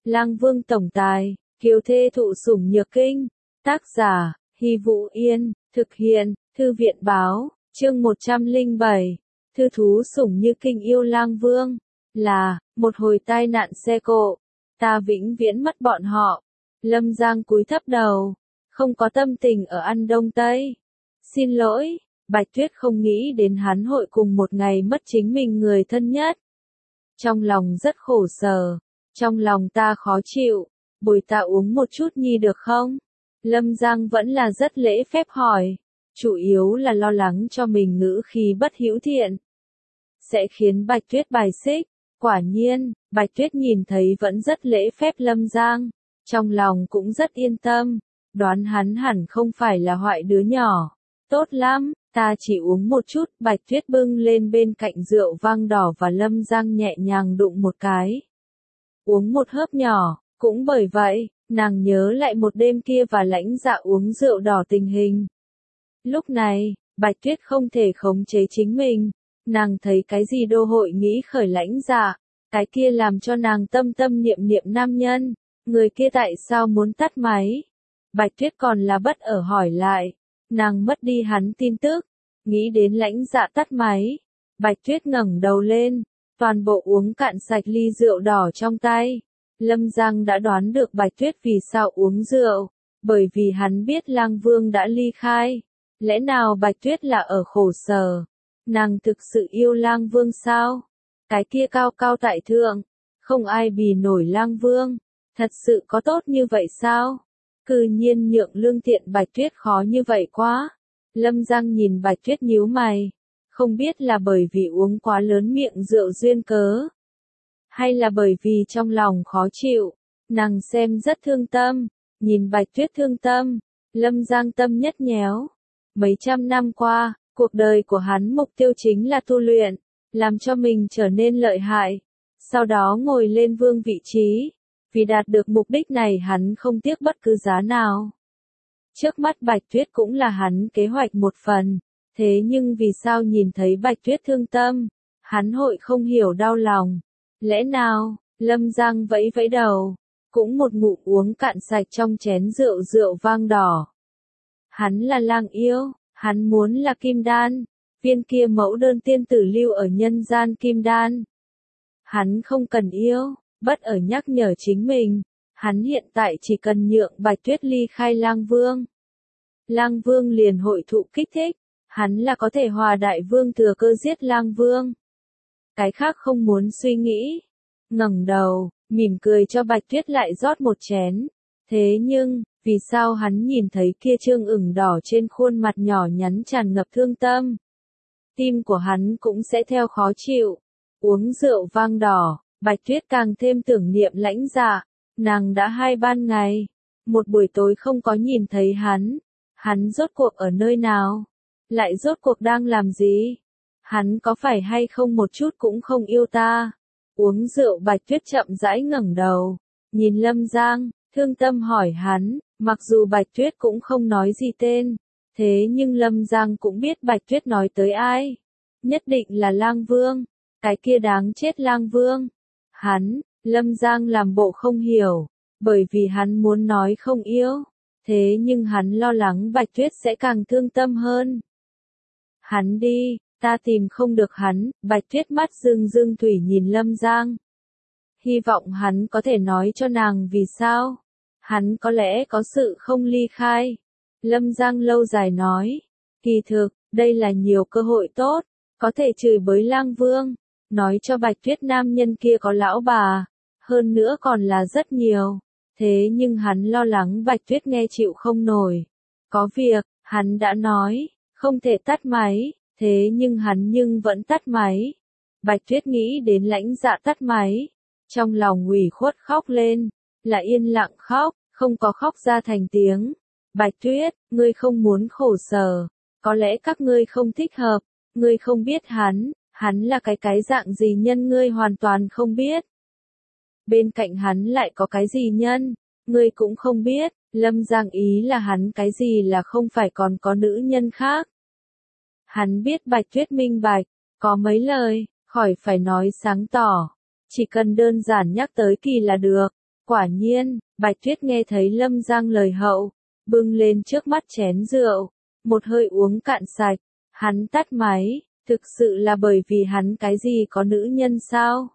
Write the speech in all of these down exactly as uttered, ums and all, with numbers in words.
Lang Vương tổng tài, kiều thê thụ sủng nhược kinh. Tác giả, Hy Vũ Yên, thực hiện, Thư viện báo, chương một trăm lẻ bảy. Thư thú sủng như kinh yêu Lang Vương. Là, một hồi tai nạn xe cộ. Ta vĩnh viễn mất bọn họ. Lâm Giang cúi thấp đầu. Không có tâm tình ở ăn đông tây. Xin lỗi, Bạch Tuyết không nghĩ đến hắn hội cùng một ngày mất chính mình người thân nhất. Trong lòng rất khổ sở. Trong lòng ta khó chịu. Bồi ta uống một chút nhi được không? Lâm Giang vẫn là rất lễ phép hỏi. Chủ yếu là lo lắng cho mình ngữ khí bất hữu thiện. Sẽ khiến Bạch Tuyết bài xích. Quả nhiên, Bạch Tuyết nhìn thấy vẫn rất lễ phép Lâm Giang. Trong lòng cũng rất yên tâm. Đoán hắn hẳn không phải là hoại đứa nhỏ. Tốt lắm, ta chỉ uống một chút. Bạch Tuyết bưng lên bên cạnh rượu vang đỏ và Lâm Giang nhẹ nhàng đụng một cái. Uống một hớp nhỏ, cũng bởi vậy, nàng nhớ lại một đêm kia và Lãnh Dạ uống rượu đỏ tình hình. Lúc này, Bạch Tuyết không thể khống chế chính mình. Nàng thấy cái gì đô hội nghĩ khởi Lãnh Dạ. Cái kia làm cho nàng tâm tâm niệm niệm nam nhân. Người kia tại sao muốn tắt máy? Bạch Tuyết còn là bất ở hỏi lại. Nàng mất đi hắn tin tức. Nghĩ đến Lãnh Dạ tắt máy. Bạch Tuyết ngẩng đầu lên. Toàn bộ uống cạn sạch ly rượu đỏ trong tay. Lâm Giang đã đoán được Bạch Tuyết vì sao uống rượu. Bởi vì hắn biết Lang Vương đã ly khai. Lẽ nào Bạch Tuyết là ở khổ sở? Nàng thực sự yêu Lang Vương sao? Cái kia cao cao tại thượng. Không ai bì nổi Lang Vương. Thật sự có tốt như vậy sao? Cư nhiên nhượng lương thiện Bạch Tuyết khó như vậy quá. Lâm Giang nhìn Bạch Tuyết nhíu mày. Không biết là bởi vì uống quá lớn miệng rượu duyên cớ. Hay là bởi vì trong lòng khó chịu. Nàng xem rất thương tâm. Nhìn Bạch Tuyết thương tâm. Lâm Giang tâm nhất nhéo. Mấy trăm năm qua, cuộc đời của hắn mục tiêu chính là tu luyện. Làm cho mình trở nên lợi hại. Sau đó ngồi lên vương vị trí. Vì đạt được mục đích này hắn không tiếc bất cứ giá nào. Trước mắt Bạch Tuyết cũng là hắn kế hoạch một phần. Thế nhưng vì sao nhìn thấy Bạch Tuyết thương tâm, hắn hội không hiểu đau lòng. Lẽ nào, Lâm Giang vẫy vẫy đầu, cũng một ngụm uống cạn sạch trong chén rượu rượu vang đỏ. Hắn là lang yêu, hắn muốn là kim đan, viên kia mẫu đơn tiên tử lưu ở nhân gian kim đan. Hắn không cần yêu, bất ở nhắc nhở chính mình, hắn hiện tại chỉ cần nhượng Bạch Tuyết ly khai Lang Vương. Lang Vương liền hội thụ kích thích. Hắn là có thể hòa đại vương thừa cơ giết Lang Vương. Cái khác không muốn suy nghĩ. Ngẩng đầu, mỉm cười cho Bạch Tuyết lại rót một chén. Thế nhưng, vì sao hắn nhìn thấy kia trương ửng đỏ trên khuôn mặt nhỏ nhắn tràn ngập thương tâm? Tim của hắn cũng sẽ theo khó chịu. Uống rượu vang đỏ, Bạch Tuyết càng thêm tưởng niệm Lãnh Dạ. Nàng đã hai ban ngày, một buổi tối không có nhìn thấy hắn. Hắn rốt cuộc ở nơi nào? Lại rốt cuộc đang làm gì? Hắn có phải hay không một chút cũng không yêu ta? Uống rượu Bạch Tuyết chậm rãi ngẩng đầu, nhìn Lâm Giang, thương tâm hỏi hắn, mặc dù Bạch Tuyết cũng không nói gì tên, thế nhưng Lâm Giang cũng biết Bạch Tuyết nói tới ai. Nhất định là Lang Vương, cái kia đáng chết Lang Vương. Hắn, Lâm Giang làm bộ không hiểu, bởi vì hắn muốn nói không yêu, thế nhưng hắn lo lắng Bạch Tuyết sẽ càng thương tâm hơn. Hắn đi, ta tìm không được hắn. Bạch Tuyết mắt rưng rưng thủy nhìn Lâm Giang. Hy vọng hắn có thể nói cho nàng vì sao. Hắn có lẽ có sự không ly khai. Lâm Giang lâu dài nói. Kỳ thực, đây là nhiều cơ hội tốt. Có thể chửi bới Lang Vương. Nói cho Bạch Tuyết nam nhân kia có lão bà. Hơn nữa còn là rất nhiều. Thế nhưng hắn lo lắng Bạch Tuyết nghe chịu không nổi. Có việc, hắn đã nói. Không thể tắt máy, thế nhưng hắn nhưng vẫn tắt máy. Bạch Tuyết nghĩ đến Lãnh Dạ tắt máy. Trong lòng ủy khuất khóc lên, là yên lặng khóc, không có khóc ra thành tiếng. Bạch Tuyết, ngươi không muốn khổ sở, có lẽ các ngươi không thích hợp, ngươi không biết hắn, hắn là cái cái dạng gì nhân ngươi hoàn toàn không biết. Bên cạnh hắn lại có cái gì nhân, ngươi cũng không biết. Lâm Giang ý là hắn cái gì là không phải còn có nữ nhân khác. Hắn biết Bạch Tuyết minh bạch, có mấy lời, khỏi phải nói sáng tỏ. Chỉ cần đơn giản nhắc tới kỳ là được. Quả nhiên, Bạch Tuyết nghe thấy Lâm Giang lời hậu, bưng lên trước mắt chén rượu, một hơi uống cạn sạch, hắn tắt máy, thực sự là bởi vì hắn cái gì có nữ nhân sao?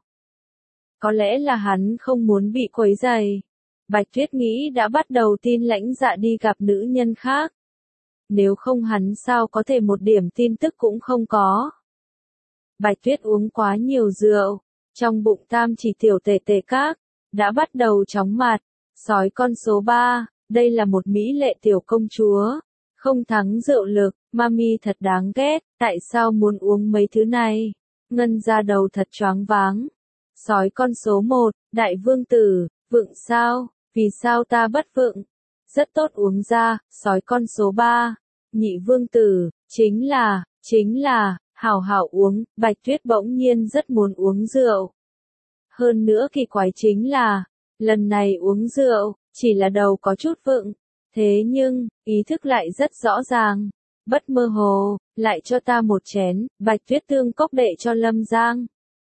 Có lẽ là hắn không muốn bị quấy rầy. Bạch Tuyết nghĩ đã bắt đầu tin Lãnh Dạ đi gặp nữ nhân khác. Nếu không hắn sao có thể một điểm tin tức cũng không có. Bạch Tuyết uống quá nhiều rượu, trong bụng tam chỉ tiểu tề tề các, đã bắt đầu chóng mặt. Sói con số ba, đây là một mỹ lệ tiểu công chúa, không thắng rượu lực, mami thật đáng ghét, tại sao muốn uống mấy thứ này? Ngân ra đầu thật choáng váng. Sói con số một, đại vương tử, vựng sao, vì sao ta bất vựng? Rất tốt uống ra, sói con số ba, nhị vương tử, chính là, chính là, hảo hảo uống, Bạch Tuyết bỗng nhiên rất muốn uống rượu. Hơn nữa kỳ quái chính là, lần này uống rượu, chỉ là đầu có chút vựng, thế nhưng, ý thức lại rất rõ ràng, bất mơ hồ, lại cho ta một chén, Bạch Tuyết tương cốc đệ cho Lâm Giang.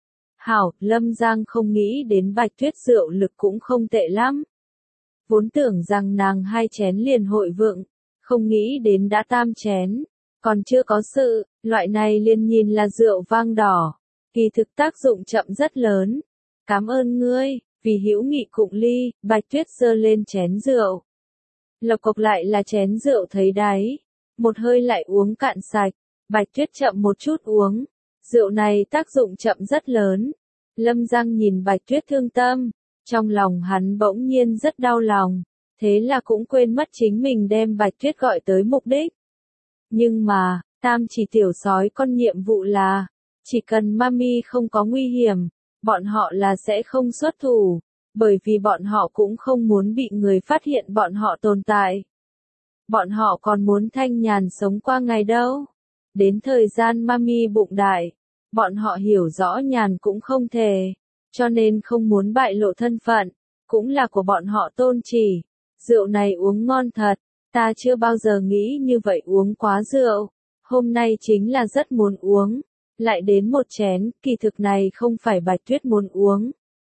Hảo, Lâm Giang không nghĩ đến Bạch Tuyết rượu lực cũng không tệ lắm. Vốn tưởng rằng nàng hai chén liền hội vựng, không nghĩ đến đã tam chén, còn chưa có sự, loại này liền nhìn là rượu vang đỏ, kỳ thực tác dụng chậm rất lớn. Cảm ơn ngươi, vì hữu nghị cụng ly, Bạch Tuyết giơ lên chén rượu. Lộc cộc lại là chén rượu thấy đáy, một hơi lại uống cạn sạch, Bạch Tuyết chậm một chút uống, rượu này tác dụng chậm rất lớn. Lâm Giang nhìn Bạch Tuyết thương tâm, trong lòng hắn bỗng nhiên rất đau lòng, thế là cũng quên mất chính mình đem Bạch Tuyết gọi tới mục đích. Nhưng mà, tam chỉ tiểu sói con nhiệm vụ là, chỉ cần mami không có nguy hiểm, bọn họ là sẽ không xuất thủ, bởi vì bọn họ cũng không muốn bị người phát hiện bọn họ tồn tại. Bọn họ còn muốn thanh nhàn sống qua ngày đâu. Đến thời gian mami bụng đại, bọn họ hiểu rõ nhàn cũng không thể, cho nên không muốn bại lộ thân phận, cũng là của bọn họ tôn chỉ. Rượu này uống ngon thật, ta chưa bao giờ nghĩ như vậy uống quá rượu, hôm nay chính là rất muốn uống. Lại đến một chén, kỳ thực này không phải Bạch Tuyết muốn uống,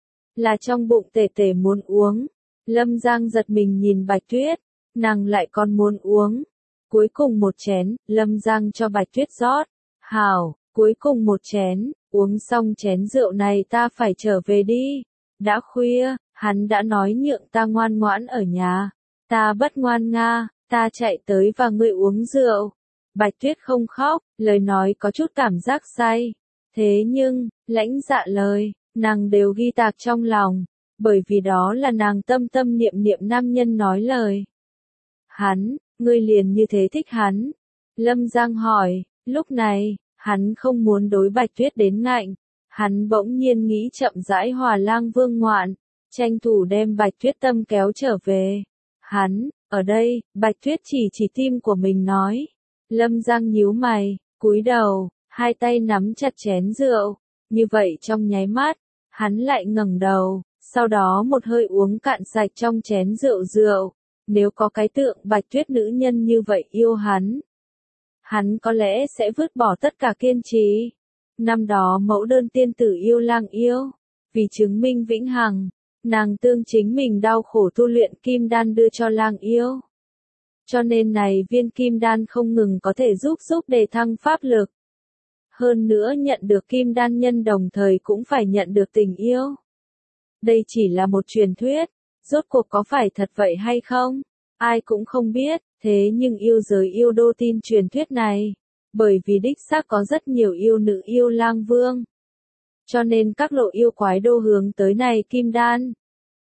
là trong bụng tề tề muốn uống. Lâm Giang giật mình nhìn Bạch Tuyết, nàng lại còn muốn uống. Cuối cùng một chén, Lâm Giang cho Bạch Tuyết rót. Hảo, cuối cùng một chén, uống xong chén rượu này ta phải trở về đi. Đã khuya, hắn đã nói nhượng ta ngoan ngoãn ở nhà. Ta bất ngoan nga, ta chạy tới và ngươi uống rượu. Bạch Tuyết không khóc, lời nói có chút cảm giác say. Thế nhưng, Lãnh Dạ lời, nàng đều ghi tạc trong lòng, bởi vì đó là nàng tâm tâm niệm niệm nam nhân nói lời. Hắn, ngươi liền như thế thích hắn. Lâm Giang hỏi, lúc này, hắn không muốn đối Bạch Tuyết đến ngạnh. Hắn bỗng nhiên nghĩ chậm rãi hòa lang vương ngoạn, tranh thủ đem Bạch Tuyết tâm kéo trở về. Hắn, ở đây, Bạch Tuyết chỉ chỉ tim của mình nói. Lâm Giang nhíu mày, cúi đầu, hai tay nắm chặt chén rượu, như vậy trong nháy mắt, hắn lại ngẩng đầu, sau đó một hơi uống cạn sạch trong chén rượu rượu. Nếu có cái tượng Bạch Tuyết nữ nhân như vậy yêu hắn, hắn có lẽ sẽ vứt bỏ tất cả kiên trì. Năm đó mẫu đơn tiên tử yêu lang yêu, vì chứng minh vĩnh hằng, nàng tương chính mình đau khổ tu luyện kim đan đưa cho lang yêu. Cho nên này viên kim đan không ngừng có thể giúp giúp đề thăng pháp lực. Hơn nữa nhận được kim đan nhân đồng thời cũng phải nhận được tình yêu. Đây chỉ là một truyền thuyết, rốt cuộc có phải thật vậy hay không? Ai cũng không biết, thế nhưng yêu giới yêu đô tin truyền thuyết này. Bởi vì đích xác có rất nhiều yêu nữ yêu lang vương. Cho nên các lộ yêu quái đô hướng tới này kim đan.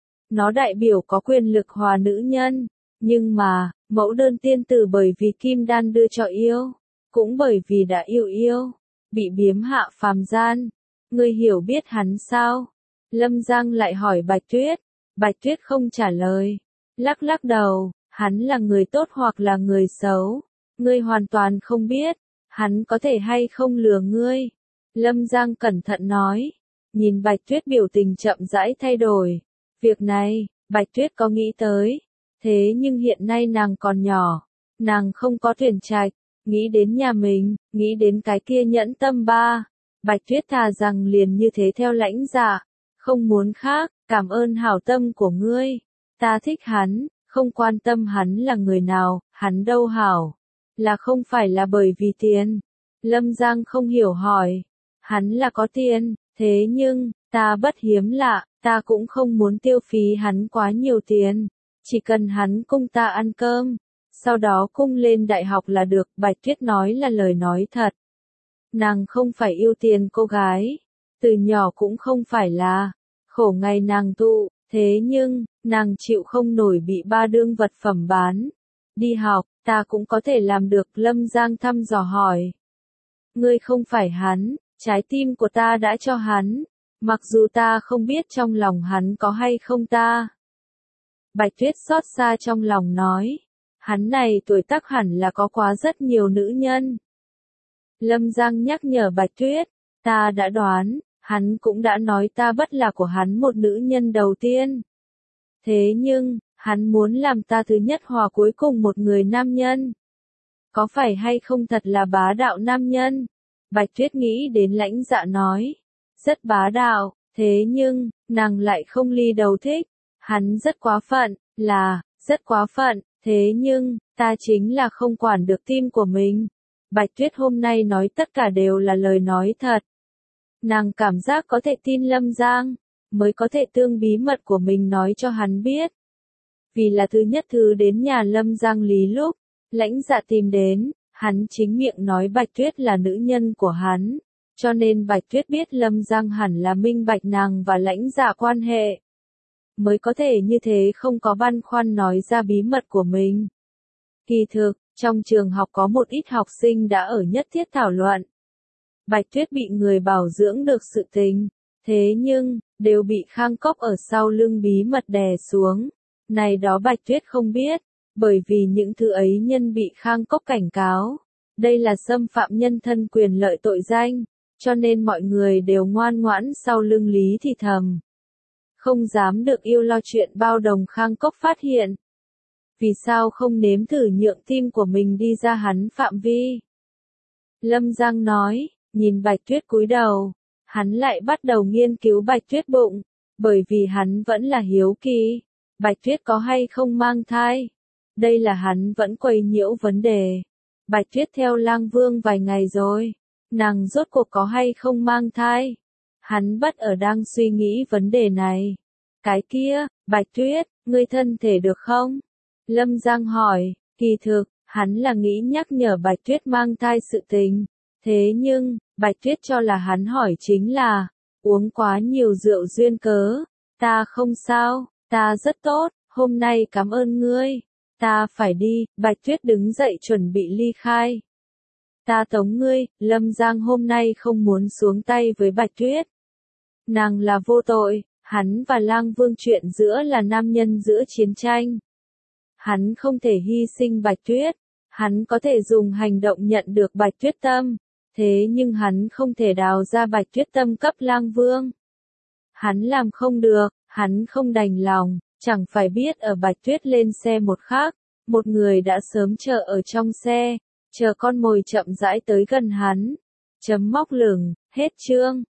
Nó đại biểu có quyền lực hòa nữ nhân. Nhưng mà, mẫu đơn tiên tử bởi vì kim đan đưa cho yêu, cũng bởi vì đã yêu yêu, bị biếm hạ phàm gian. Ngươi hiểu biết hắn sao? Lâm Giang lại hỏi Bạch Tuyết. Bạch Tuyết không trả lời, lắc lắc đầu, hắn là người tốt hoặc là người xấu, ngươi hoàn toàn không biết, hắn có thể hay không lừa ngươi. Lâm Giang cẩn thận nói, nhìn Bạch Tuyết biểu tình chậm rãi thay đổi. Việc này, Bạch Tuyết có nghĩ tới. Thế nhưng hiện nay nàng còn nhỏ, nàng không có thuyền trạch, nghĩ đến nhà mình, nghĩ đến cái kia nhẫn tâm ba. Bạch Tuyết thà rằng liền như thế theo Lãnh Dạ, Không muốn khác, cảm ơn hảo tâm của ngươi. Ta thích hắn, không quan tâm hắn là người nào, hắn đâu hảo. Là không phải là bởi vì tiền. Lâm Giang không hiểu hỏi. Hắn là có tiền, thế nhưng, ta bất hiếm lạ, ta cũng không muốn tiêu phí hắn quá nhiều tiền. Chỉ cần hắn cung ta ăn cơm, sau đó cung lên đại học là được. Bạch Tuyết nói là lời nói thật. Nàng không phải yêu tiền cô gái, từ nhỏ cũng không phải là khổ ngày nàng tụ, thế nhưng, nàng chịu không nổi bị ba đương vật phẩm bán. Đi học, ta cũng có thể làm được. Lâm Giang thăm dò hỏi. Ngươi không phải hắn, trái tim của ta đã cho hắn, mặc dù ta không biết trong lòng hắn có hay không ta. Bạch Tuyết xót xa trong lòng nói, hắn này tuổi tác hẳn là có quá rất nhiều nữ nhân. Lâm Giang nhắc nhở Bạch Tuyết, ta đã đoán, hắn cũng đã nói ta bất là của hắn một nữ nhân đầu tiên. Thế nhưng, hắn muốn làm ta thứ nhất hòa cuối cùng một người nam nhân. Có phải hay không thật là bá đạo nam nhân? Bạch Tuyết nghĩ đến Lãnh Dạ nói, rất bá đạo, thế nhưng, nàng lại không ly đầu thích. Hắn rất quá phận, là, rất quá phận, thế nhưng, ta chính là không quản được tim của mình. Bạch Tuyết hôm nay nói tất cả đều là lời nói thật. Nàng cảm giác có thể tin Lâm Giang, mới có thể tương bí mật của mình nói cho hắn biết. Vì là thứ nhất thứ đến nhà Lâm Giang Lý lúc, Lãnh Dạ tìm đến, hắn chính miệng nói Bạch Tuyết là nữ nhân của hắn, cho nên Bạch Tuyết biết Lâm Giang hẳn là minh bạch nàng và Lãnh Dạ quan hệ. Mới có thể như thế không có băn khoăn nói ra bí mật của mình. Kỳ thực, trong trường học có một ít học sinh đã ở nhất thiết thảo luận. Bạch Tuyết bị người bảo dưỡng được sự tình, thế nhưng, đều bị Khang Cốc ở sau lưng bí mật đè xuống. Này đó Bạch Tuyết không biết, bởi vì những thứ ấy nhân bị Khang Cốc cảnh cáo. Đây là xâm phạm nhân thân quyền lợi tội danh, cho nên mọi người đều ngoan ngoãn sau lưng Lý thì thầm. Không dám được yêu lo chuyện bao đồng Khang Cốc phát hiện. Vì sao không nếm thử nhượng tim của mình đi ra hắn phạm vi? Lâm Giang nói, nhìn Bạch Tuyết cúi đầu, hắn lại bắt đầu nghiên cứu Bạch Tuyết bụng, bởi vì hắn vẫn là hiếu kỳ, Bạch Tuyết có hay không mang thai. Đây là hắn vẫn quấy nhiễu vấn đề. Bạch Tuyết theo Lang Vương vài ngày rồi, nàng rốt cuộc có hay không mang thai? Hắn bất ở đang suy nghĩ vấn đề này. Cái kia, Bạch Tuyết, ngươi thân thể được không? Lâm Giang hỏi, kỳ thực, hắn là nghĩ nhắc nhở Bạch Tuyết mang thai sự tình. Thế nhưng, Bạch Tuyết cho là hắn hỏi chính là, uống quá nhiều rượu duyên cớ. Ta không sao, ta rất tốt, hôm nay cảm ơn ngươi. Ta phải đi. Bạch Tuyết đứng dậy chuẩn bị ly khai. Ta tống ngươi. Lâm Giang hôm nay không muốn xuống tay với Bạch Tuyết. Nàng là vô tội, hắn và Lang Vương chuyện giữa là nam nhân giữa chiến tranh. Hắn không thể hy sinh Bạch Tuyết, hắn có thể dùng hành động nhận được Bạch Tuyết tâm, thế nhưng hắn không thể đào ra Bạch Tuyết tâm cấp Lang Vương. Hắn làm không được, hắn không đành lòng, chẳng phải biết ở Bạch Tuyết lên xe một khắc, một người đã sớm chờ ở trong xe, chờ con mồi chậm rãi tới gần hắn. Chấm móc lửng, hết chương.